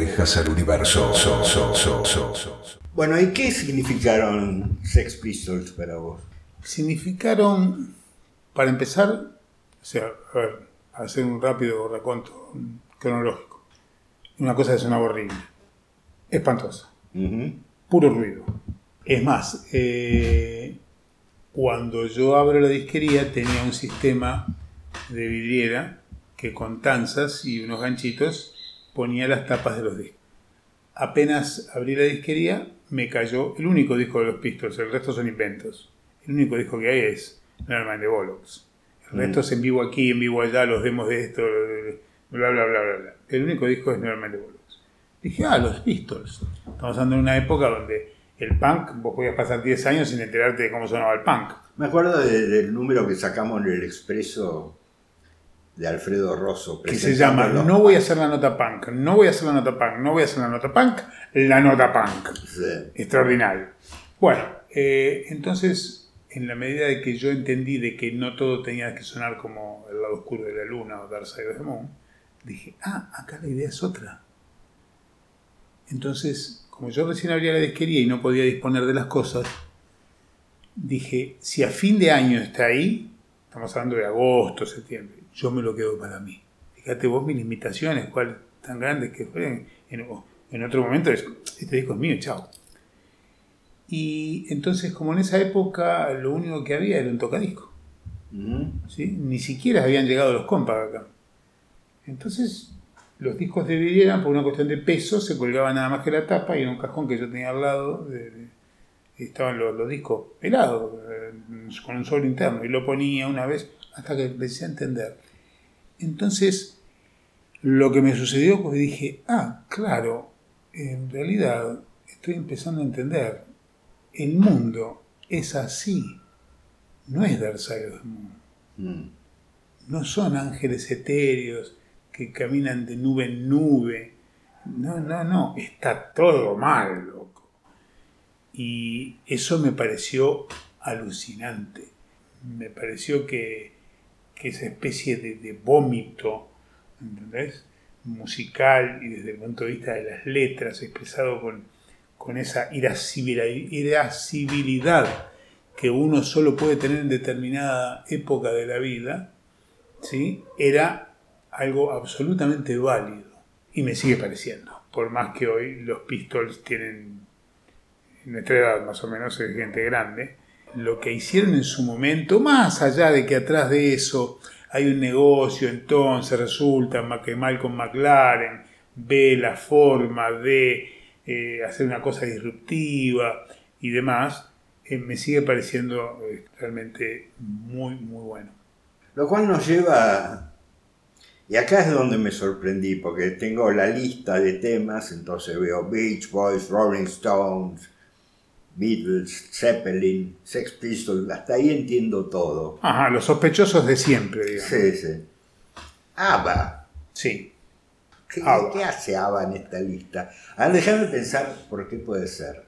orejas al universo. Bueno, ¿y qué significaron Sex Pistols para vos? Significaron, para empezar, o sea, a ver, hacer un rápido raconto cronológico. Una cosa que sonaba horrible, espantosa, puro ruido. Es más, cuando yo abro la disquería tenía un sistema de vidriera que con tanzas y unos ganchitos ponía las tapas de los discos. Apenas abrí la disquería me cayó el único disco de los Pistols, el resto son inventos. El único disco que hay es Nevermind the Bollocks. El resto es en vivo aquí, en vivo allá, los demos de esto, bla bla bla bla bla. El único disco es Nevermind the Bollocks. Dije, los Pistols. Estamos hablando de una época donde el punk, vos podías pasar 10 años sin enterarte de cómo sonaba el punk. Me acuerdo del número que sacamos en el Expreso de Alfredo Rosso. Que se llama No voy a hacer la nota punk, no voy a hacer la nota punk, no voy a hacer la nota punk, la nota punk. Sí. Extraordinario. Bueno, entonces, en la medida de que yo entendí de que no todo tenía que sonar como El lado oscuro de la luna o Dark Side of the Moon, dije, acá la idea es otra. Entonces, como yo recién abría la disquería y no podía disponer de las cosas, dije, si a fin de año está ahí, estamos hablando de agosto, septiembre, yo me lo quedo para mí. Fíjate vos mis limitaciones, cuáles tan grandes que fueron. En otro momento, este disco es mío, chao. Y entonces, como en esa época lo único que había era un tocadisco. ¿Sí? Ni siquiera habían llegado los compas acá. Entonces, los discos de vidriera, por una cuestión de peso, se colgaban nada más que la tapa y en un cajón que yo tenía al lado estaban los discos pelados, con un sobre interno, y lo ponía una vez hasta que empecé a entender. Entonces, lo que me sucedió fue que dije, claro, en realidad estoy empezando a entender, el mundo es así, no es Dark Side of the Moon. No son ángeles etéreos que caminan de nube en nube, no, está todo mal, loco. Y eso me pareció alucinante. Me pareció que esa especie de vómito, ¿entendés? Musical y desde el punto de vista de las letras, expresado con esa irascibilidad que uno solo puede tener en determinada época de la vida, ¿sí? Era algo absolutamente válido. Y me sigue pareciendo. Por más que hoy los Pistols tienen, en nuestra edad más o menos, es gente grande, lo que hicieron en su momento, más allá de que atrás de eso hay un negocio, entonces resulta que Malcolm McLaren ve la forma de hacer una cosa disruptiva y demás, me sigue pareciendo realmente muy, muy bueno. Lo cual nos lleva, y acá es donde me sorprendí, porque tengo la lista de temas, entonces veo Beach Boys, Rolling Stones, Beatles, Zeppelin, Sex Pistols, hasta ahí entiendo todo. Ajá, los sospechosos de siempre, digamos. Sí. ABBA. Sí. ¿Qué hace ABBA en esta lista? A ver, déjame pensar por qué puede ser.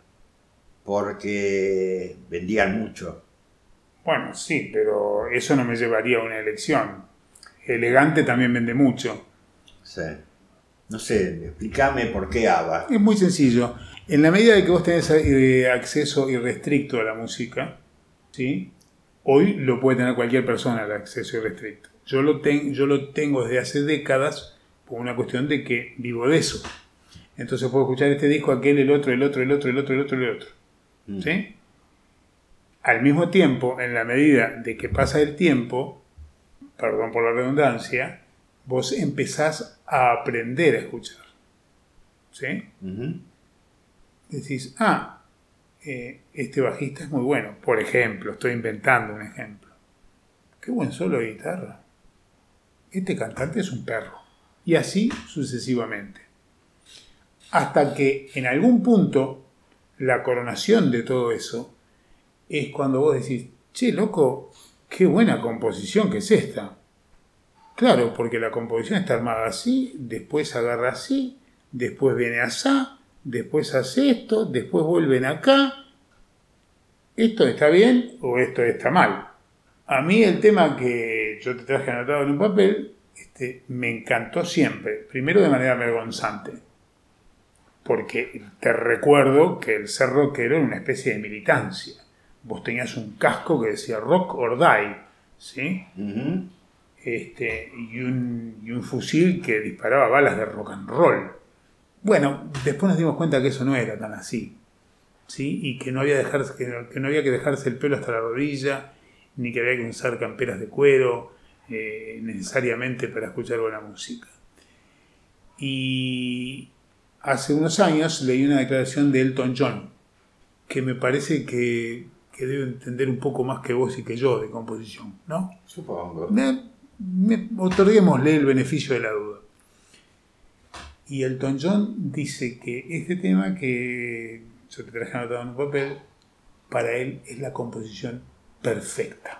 Porque vendían mucho. Bueno, sí, pero eso no me llevaría a una elección. Elegante también vende mucho. Sí. No sé, explícame por qué ABBA. Es muy sencillo. En la medida de que vos tenés acceso irrestricto a la música, ¿sí? Hoy lo puede tener cualquier persona el acceso irrestricto. Yo lo tengo desde hace décadas por una cuestión de que vivo de eso. Entonces puedo escuchar este disco, aquel, el otro. ¿Sí? Al mismo tiempo, en la medida de que pasa el tiempo, perdón por la redundancia, vos empezás a aprender a escuchar. ¿Sí? Decís, este bajista es muy bueno. Por ejemplo, estoy inventando un ejemplo. Qué buen solo de guitarra. Este cantante es un perro. Y así sucesivamente. Hasta que en algún punto, la coronación de todo eso es cuando vos decís, che, loco, qué buena composición que es esta. Claro, porque la composición está armada así, después agarra así, después viene asá, después hace esto, después vuelven acá. ¿Esto está bien o esto está mal? A mí el tema que yo te traje anotado en un papel, me encantó siempre. Primero de manera vergonzante. porque te recuerdo que el ser rockero era una especie de militancia. Vos tenías un casco que decía rock or die, ¿sí? Ujú. Y un fusil que disparaba balas de rock and roll. Bueno, después nos dimos cuenta que eso no era tan así, ¿sí? Y que no había, que no había que dejarse el pelo hasta la rodilla, ni que había que usar camperas de cuero necesariamente para escuchar buena música. Y hace unos años leí una declaración de Elton John, que me parece que debe entender un poco más que vos y que yo de composición, ¿no? Supongo. Otorguémosle el beneficio de la duda. Y Elton John dice que este tema que yo te traje anotado en un papel, para él es la composición perfecta.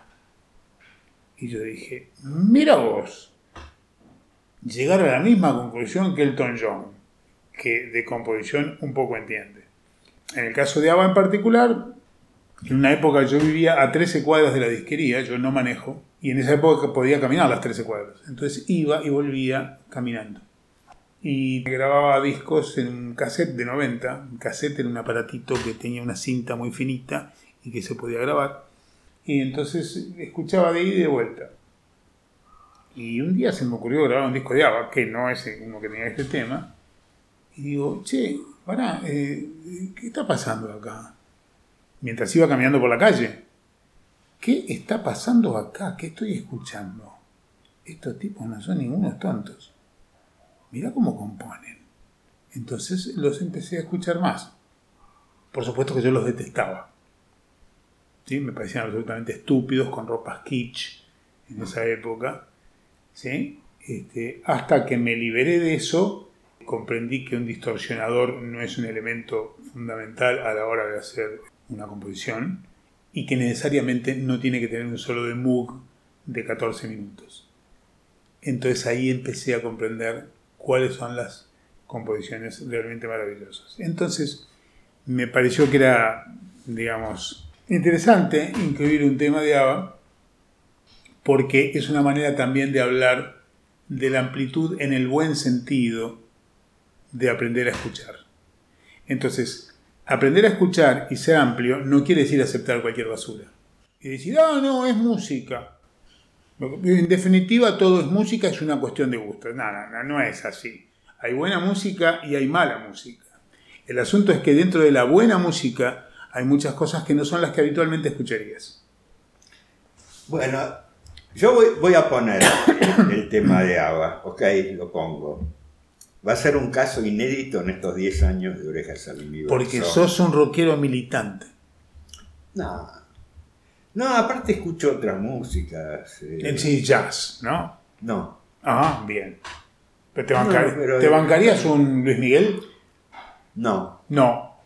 Y yo dije, mira vos, llegar a la misma conclusión que Elton John, que de composición un poco entiende. En el caso de ABBA en particular, en una época yo vivía a 13 cuadras de la disquería, yo no manejo, y en esa época podía caminar las 13 cuadras. Entonces iba y volvía caminando. Y grababa discos en un cassette de 90. Un cassette era un aparatito que tenía una cinta muy finita y que se podía grabar. Y entonces escuchaba de ida y de vuelta. Y un día se me ocurrió grabar un disco de ABBA, que no es uno que tenía este tema. Y digo, che, pará, ¿qué está pasando acá? Mientras iba caminando por la calle. ¿Qué está pasando acá? ¿Qué estoy escuchando? Estos tipos no son ningunos tontos. Mirá cómo componen. Entonces los empecé a escuchar más. Por supuesto que yo los detestaba. ¿Sí? Me parecían absolutamente estúpidos, con ropas kitsch en esa época. ¿Sí? Hasta que me liberé de eso, comprendí que un distorsionador no es un elemento fundamental a la hora de hacer una composición y que necesariamente no tiene que tener un solo de Moog de 14 minutos. Entonces ahí empecé a comprender cuáles son las composiciones realmente maravillosas. Entonces me pareció que era, digamos, interesante incluir un tema de ABBA porque es una manera también de hablar de la amplitud en el buen sentido de aprender a escuchar. Entonces, aprender a escuchar y ser amplio no quiere decir aceptar cualquier basura. Y decir, no, es música. En definitiva, todo es música, es una cuestión de gusto. No es así. Hay buena música y hay mala música. El asunto es que dentro de la buena música hay muchas cosas que no son las que habitualmente escucharías. Bueno, yo voy a poner el tema de ABBA, ok, lo pongo. Va a ser un caso inédito en estos 10 años de Orejas al Universo. Porque sos un rockero militante. No, aparte escucho otras músicas. Sí, jazz, ¿no? No. Ajá, bien. ¿Pero pero ¿te bancarías un Luis Miguel? No. No.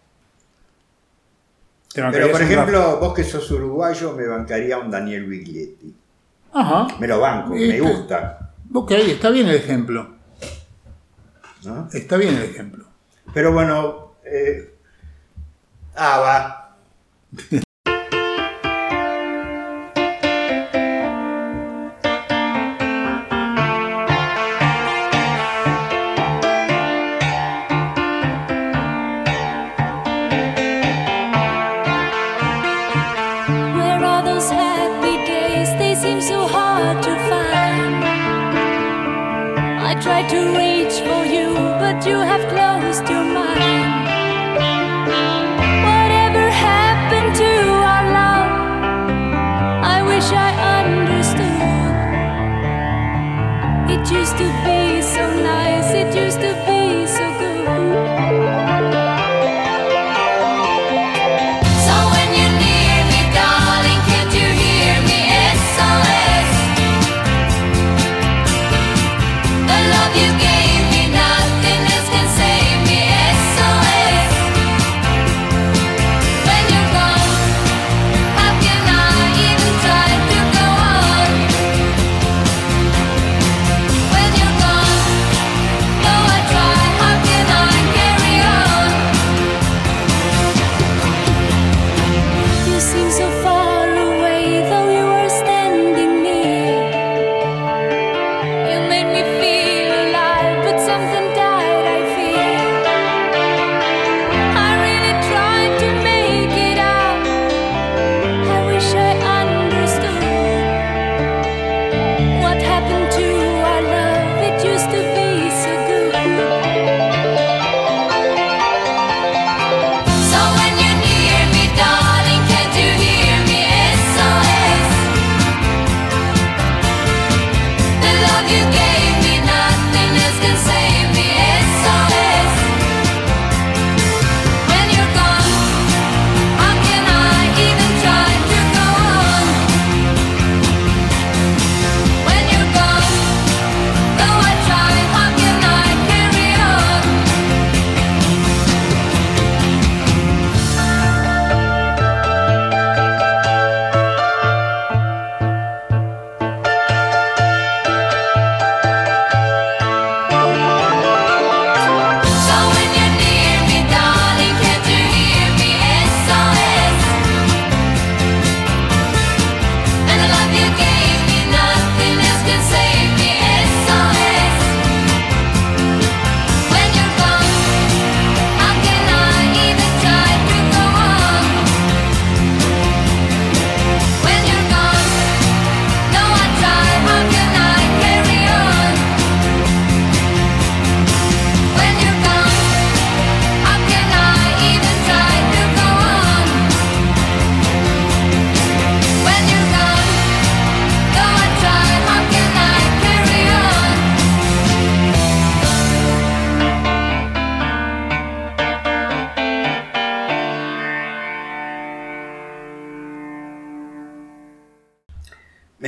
Pero por ejemplo, vos que sos uruguayo, me bancaría un Daniel Biglietti. Ajá. Me lo banco, me gusta. Ok, está bien el ejemplo. ¿No? Está bien el ejemplo. Pero bueno, ABBA. Tried to reach for you, but you have closed your mind. Whatever happened to our love? I wish I understood. It used to be so nice, it used to be so good. So when you're near me, darling, can't you hear me? SOS. The love you gave me, nothing else can save me. SOS.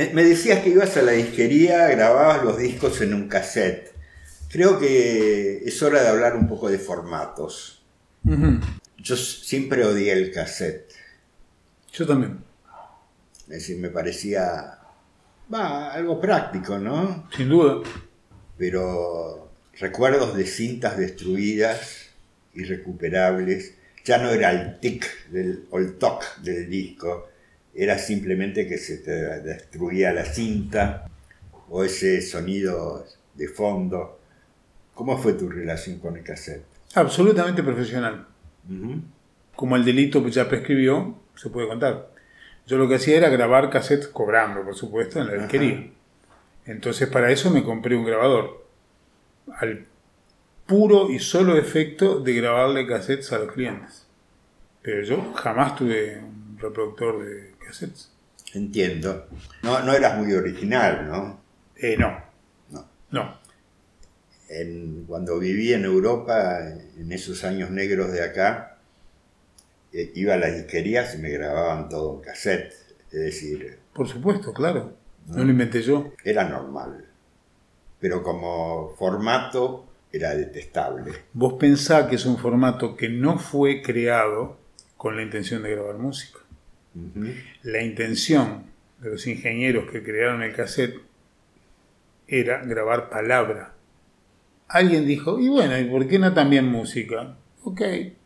Me decías que ibas a la disquería, grababas los discos en un cassette. Creo que es hora de hablar un poco de formatos. Uh-huh. Yo siempre odié el cassette. Yo también. Es decir, me parecía algo práctico, ¿no? Sin duda. Pero recuerdos de cintas destruidas, irrecuperables. Ya no era el tic o el toc del disco, era simplemente que se te destruía la cinta o ese sonido de fondo. ¿Cómo fue tu relación con el cassette? Absolutamente profesional. Uh-huh. Como el delito ya prescribió, se puede contar. Yo lo que hacía era grabar cassettes cobrando, por supuesto, en la disquería. Entonces para eso me compré un grabador. Al puro y solo efecto de grabarle cassettes a los clientes. Pero yo jamás tuve un reproductor de cassettes. Entiendo. No eras muy original, ¿no? No. Cuando viví en Europa, en esos años negros de acá, iba a las disquerías y me grababan todo en cassette. Es decir... Por supuesto, claro. No lo inventé yo. Era normal. Pero como formato era detestable. Vos pensás que es un formato que no fue creado con la intención de grabar música. Uh-huh. La intención de los ingenieros que crearon el cassette era grabar palabra. Alguien dijo, y bueno, ¿y por qué no también música? Ok.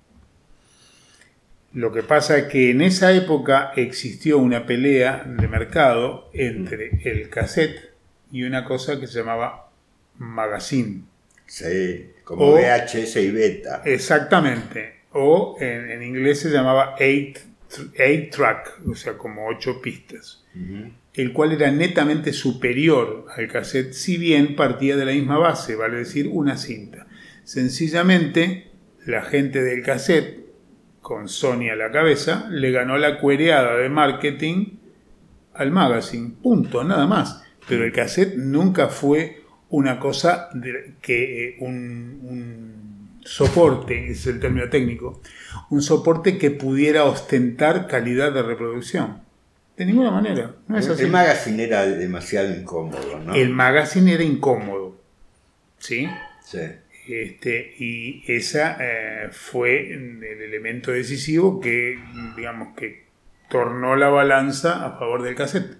Lo que pasa es que en esa época existió una pelea de mercado entre el cassette y una cosa que se llamaba magazine. Sí, como VHS y beta. Exactamente. O en inglés se llamaba 8-track, o sea, como 8 pistas. Uh-huh. El cual era netamente superior al cassette, si bien partía de la misma base, vale decir, una cinta. Sencillamente, la gente del cassette, con Sony a la cabeza, le ganó la cuereada de marketing al magazine. Punto, nada más. Pero el cassette nunca fue una cosa que un soporte, es el término técnico, un soporte que pudiera ostentar calidad de reproducción. De ninguna manera. No es así. El magazine era demasiado incómodo, ¿no? El magazine era incómodo. ¿Sí? Sí. Y esa fue el elemento decisivo que, digamos, que tornó la balanza a favor del cassette.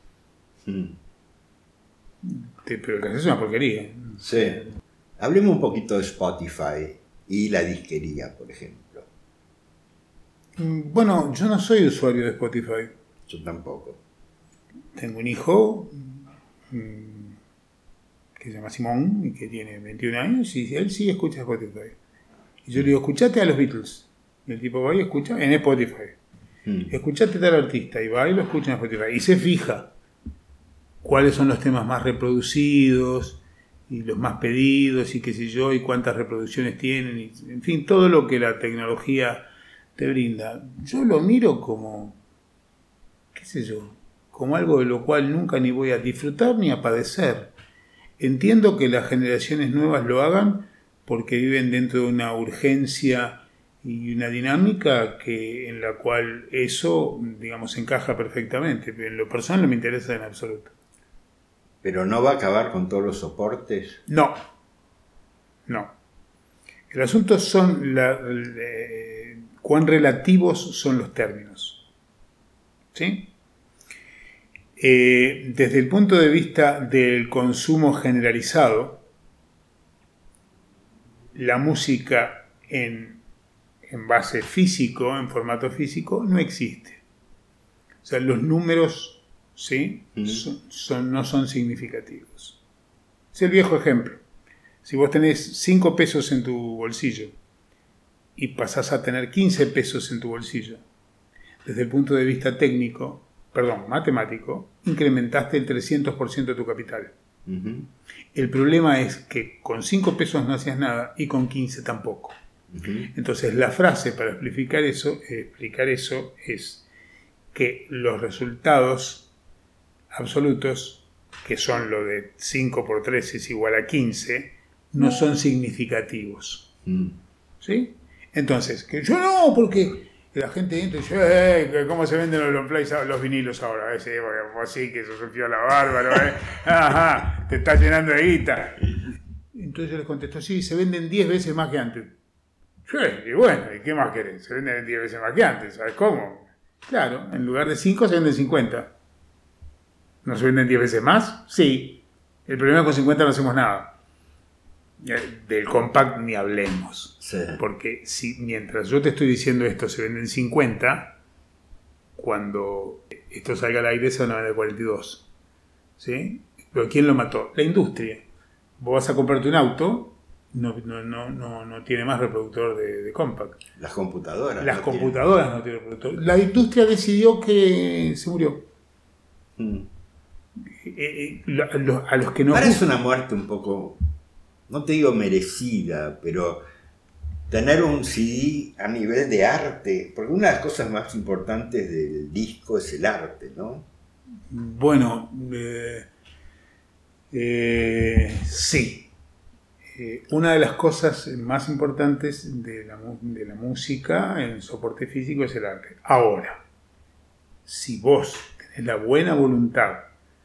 Pero el cassette es una porquería. Sí. Hablemos un poquito de Spotify y la disquería, por ejemplo. Bueno, yo no soy usuario de Spotify. Yo tampoco. Tengo un hijo que se llama Simón y que tiene 21 años y él sí escucha Spotify. Y yo le digo, escuchate a los Beatles. Y el tipo va y escucha en Spotify. Escuchate a tal artista y va y lo escucha en Spotify. Y se fija cuáles son los temas más reproducidos y los más pedidos y qué sé yo y cuántas reproducciones tienen. Y, en fin, todo lo que la tecnología te brinda. Yo lo miro como, qué sé yo, como algo de lo cual nunca ni voy a disfrutar ni a padecer. Entiendo que las generaciones nuevas lo hagan porque viven dentro de una urgencia y una dinámica en la cual eso, digamos, encaja perfectamente. Pero en lo personal no me interesa en absoluto. ¿Pero no va a acabar con todos los soportes? No. El asunto son cuán relativos son los términos. ¿Sí? Desde el punto de vista del consumo generalizado, la música en base físico, en formato físico, no existe. O sea, los números, ¿sí? No son significativos. Es el viejo ejemplo. Si vos tenés 5 pesos en tu bolsillo y pasás a tener 15 pesos en tu bolsillo, desde el punto de vista matemático, incrementaste el 300% de tu capital. Uh-huh. El problema es que con 5 pesos no hacías nada y con 15 tampoco. Uh-huh. Entonces la frase para explicar eso es que los resultados absolutos, que son lo de 5 por 3 es igual a 15, no son significativos. ¿Sí? Entonces, que yo no, porque Y la gente entra y dice, ¿cómo se venden los long plays, los vinilos ahora? Sí, porque vos sí que eso surgió la bárbaro, Ajá, te está llenando de guita. Entonces yo les contesto, sí, se venden 10 veces más que antes. Sí, y bueno, ¿y qué más querés? Se venden 10 veces más que antes, ¿sabes cómo? Claro, en lugar de 5 se venden 50. ¿No se venden 10 veces más? Sí. El problema es que con 50 no hacemos nada. Del compact ni hablemos. Sí. Porque si mientras yo te estoy diciendo esto se venden 50, cuando esto salga al aire se van a vender 42. ¿Sí? Pero ¿quién lo mató? La industria. Vos vas a comprarte un auto, no tiene más reproductor de compact. Las computadoras. Las computadoras no tienen reproductor. La industria decidió que se murió. A los que no. Ahora es una muerte un poco, no te digo merecida, pero tener un CD a nivel de arte, porque una de las cosas más importantes del disco es el arte, ¿no? Bueno, sí. Una de las cosas más importantes de la música en soporte físico es el arte. Ahora, si vos tenés la buena voluntad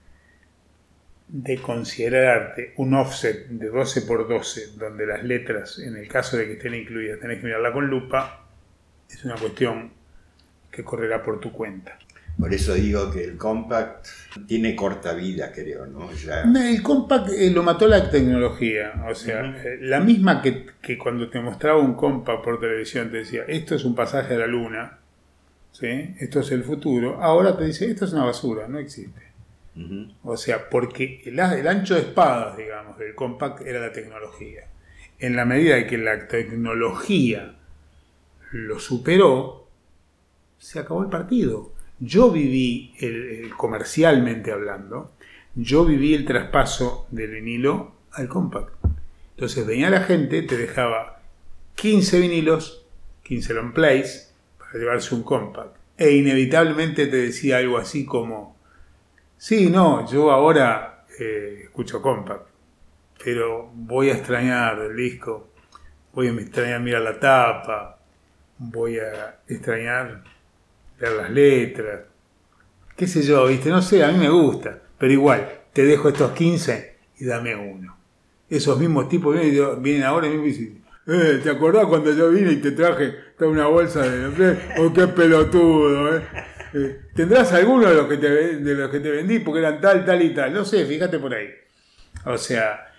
de considerarte un offset de 12x12, donde las letras, en el caso de que estén incluidas, tenés que mirarla con lupa, es una cuestión que correrá por tu cuenta. Por eso digo que el compact tiene corta vida, creo, ¿no? Ya... El compact lo mató la tecnología, o sea, la misma que cuando te mostraba un compact por televisión te decía, esto es un pasaje a la luna, ¿sí? Esto es el futuro, ahora te dice, esto es una basura, no existe. O sea, porque el ancho de espadas, digamos, del compact era la tecnología. En la medida de que la tecnología lo superó, se acabó el partido. Yo viví, comercialmente hablando, yo viví el traspaso del vinilo al compact. Entonces venía la gente, te dejaba 15 vinilos, 15 long plays, para llevarse un compact. E inevitablemente te decía algo así como, sí, no, yo ahora escucho compact, pero voy a extrañar el disco, voy a extrañar mirar la tapa, voy a extrañar ver las letras, qué sé yo, ¿viste? No sé, a mí me gusta, pero igual, te dejo estos 15 y dame uno. Esos mismos tipos vienen ahora y me dicen, ¿te acordás cuando yo vine y te traje toda una bolsa de... ¡Oh, qué pelotudo, ¿Tendrás alguno de los que te vendí? Porque eran tal y tal. No sé, fíjate por ahí. O sea,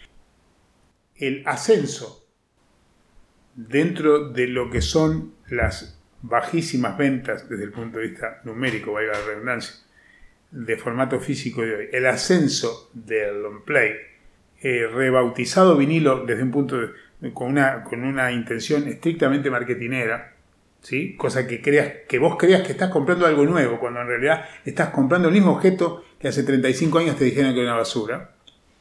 el ascenso dentro de lo que son las bajísimas ventas desde el punto de vista numérico, valga la redundancia, de formato físico de hoy, el ascenso del long play, rebautizado vinilo desde un punto con una intención estrictamente marketinera, ¿sí? Cosa que vos creas que estás comprando algo nuevo, cuando en realidad estás comprando el mismo objeto que hace 35 años te dijeron que era una basura,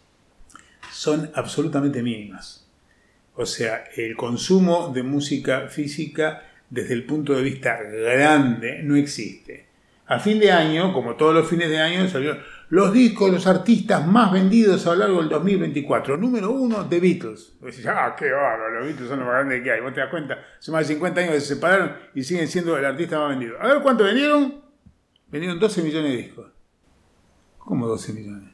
son absolutamente mínimas. O sea, el consumo de música física desde el punto de vista grande no existe. A fin de año, como todos los fines de año, salieron los discos de los artistas más vendidos a lo largo del 2024. Número 1, The Beatles. Vos decís, qué bárbaro, los Beatles son los más grandes que hay. Vos te das cuenta, hace más de 50 años que se separaron y siguen siendo el artista más vendido. A ver, ¿cuánto vendieron? Vendieron 12 millones de discos. ¿Cómo 12 millones?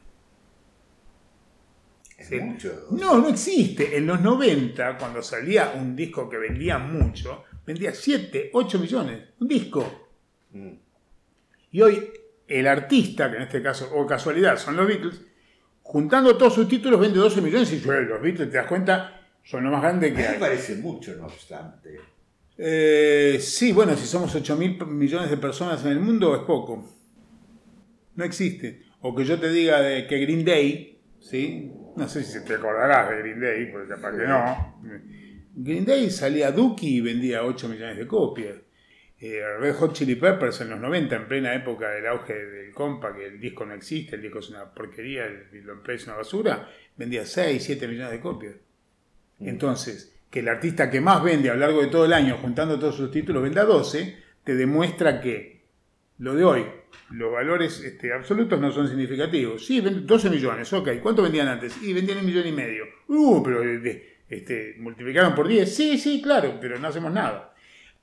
Es mucho. No existe. En los 90, cuando salía un disco que vendía mucho, vendía 7, 8 millones. Un disco. Y hoy el artista, que en este caso, o casualidad, son los Beatles, juntando todos sus títulos vende 12 millones y los Beatles, te das cuenta, son lo más grande que hay. Me parece mucho, no obstante. Sí, bueno, si somos 8.000 millones de personas en el mundo, es poco. No existe. O que yo te diga que Green Day, ¿sí? No sé si te acordarás de Green Day, porque capaz que no. Green Day salía Dookie y vendía 8 millones de copias. Red Hot Chili Peppers en los 90, en plena época del auge del compa, que el disco no existe, el disco es una porquería, el long play es una basura, vendía 6, 7 millones de copias. Entonces, que el artista que más vende a lo largo de todo el año, juntando todos sus títulos, venda 12, te demuestra que lo de hoy, los valores absolutos no son significativos. Sí, 12 millones, ok. ¿Cuánto vendían antes? Y vendían 1,5 millones. Pero multiplicaron por 10. Sí, claro, pero no hacemos nada.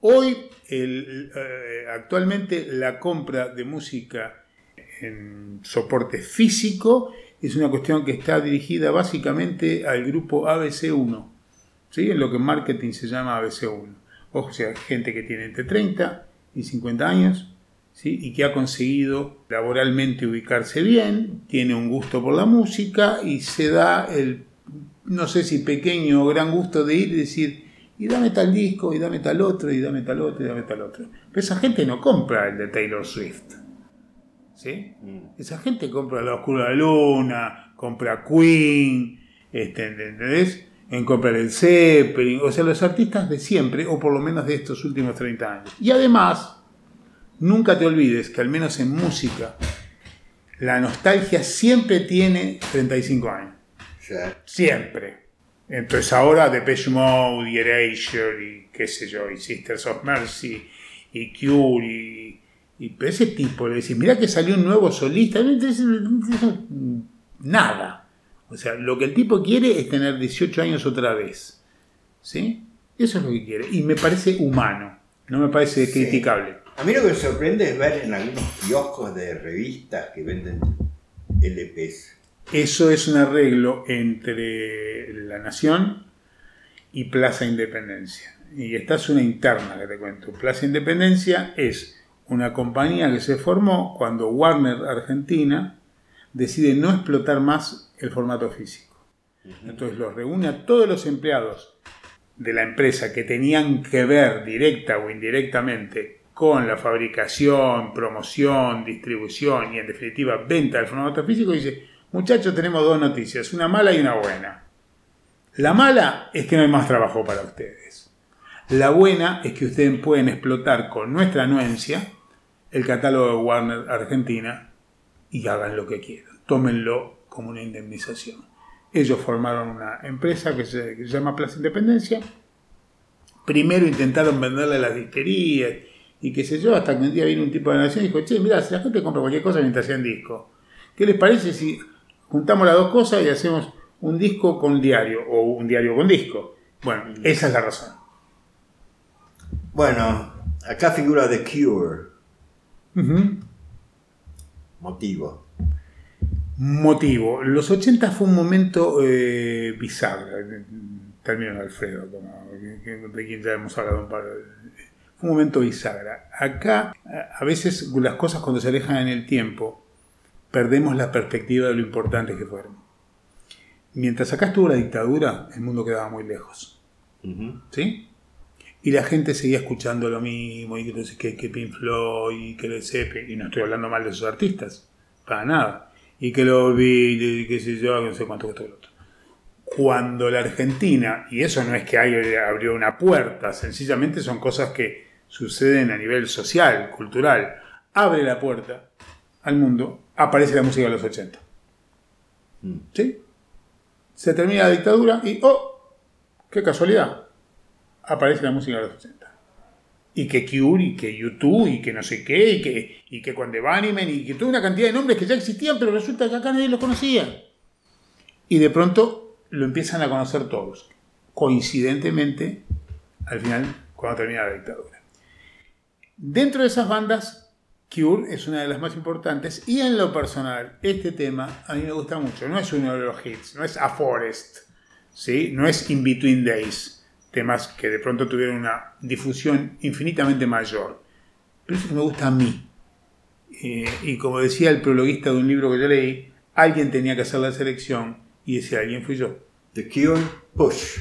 Hoy, actualmente, la compra de música en soporte físico es una cuestión que está dirigida básicamente al grupo ABC1, ¿sí? En lo que en marketing se llama ABC1. O sea, gente que tiene entre 30 y 50 años, ¿sí? Y que ha conseguido laboralmente ubicarse bien, tiene un gusto por la música y se da el, no sé si pequeño o gran gusto de ir y decir, y dame tal disco, y dame tal otro, y dame tal otro, y dame tal otro. Pero esa gente no compra el de Taylor Swift, ¿sí? Esa gente compra La Oscura Luna, compra Queen, ¿entendés? Compra el Zeppelin, o sea, los artistas de siempre, o por lo menos de estos últimos 30 años. Y además, nunca te olvides que al menos en música, la nostalgia siempre tiene 35 años. Sí. Siempre. Entonces ahora Depeche Mode y Erasure y qué sé yo, y Sisters of Mercy y Cure y ese tipo, le decís, mirá que salió un nuevo solista, nada. O sea, lo que el tipo quiere es tener 18 años otra vez. ¿Sí? Eso es lo que quiere. Y me parece humano, no me parece criticable. A mí lo que me sorprende es ver en algunos kioscos de revistas que venden LPs. Eso es un arreglo entre La Nación y Plaza Independencia. Y esta es una interna que te cuento. Plaza Independencia es una compañía que se formó cuando Warner Argentina decide no explotar más el formato físico. Entonces los reúne a todos los empleados de la empresa que tenían que ver directa o indirectamente con la fabricación, promoción, distribución y en definitiva venta del formato físico y dice, muchachos, tenemos dos noticias, una mala y una buena. La mala es que no hay más trabajo para ustedes. La buena es que ustedes pueden explotar con nuestra anuencia el catálogo de Warner Argentina y hagan lo que quieran. Tómenlo como una indemnización. Ellos formaron una empresa que se llama Plaza Independencia. Primero intentaron venderle a las disquerías y qué sé yo, hasta que un día vino un tipo de la Nación y dijo, che, mirá, si la gente compra cualquier cosa mientras hacían disco, ¿qué les parece si juntamos las dos cosas y hacemos un disco con diario o un diario con disco? Bueno, esa es la razón. Bueno, acá figura The Cure. Uh-huh. Motivo. Los 80 fue un momento bisagra, en términos de Alfredo, de quien ya hemos hablado un par de veces. Fue un momento bisagra. Acá, a veces, las cosas cuando se alejan en el tiempo, perdemos la perspectiva de lo importante que fueron. Mientras acá estuvo la dictadura, el mundo quedaba muy lejos. Uh-huh. ¿Sí? Y la gente seguía escuchando lo mismo, y que Pink Floyd, y que Led Zeppelin, y no estoy hablando mal de esos artistas, para nada. Y que lo vi, qué sé yo, no sé cuánto costó el otro. Cuando la Argentina, y eso no es que abrió una puerta, sencillamente son cosas que suceden a nivel social, cultural, abre la puerta al mundo, aparece la música de los 80. ¿Sí? Se termina la dictadura y, ¡oh! ¡Qué casualidad! Aparece la música de los 80. Y que Cure, y que YouTube, y que no sé qué, y que Conde Bunnymen, y que toda una cantidad de nombres que ya existían, pero resulta que acá nadie los conocía. Y de pronto lo empiezan a conocer todos. Coincidentemente, al final, cuando termina la dictadura. Dentro de esas bandas, Cure es una de las más importantes, y en lo personal, este tema a mí me gusta mucho. No es uno de los hits, no es A Forest, ¿sí? No es In Between Days. Temas que de pronto tuvieron una difusión infinitamente mayor. Pero eso me gusta a mí. Y como decía el prologuista de un libro que yo leí, alguien tenía que hacer la selección y ese alguien fui yo. The Cure, Push.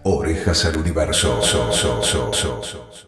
Orejas al Universo.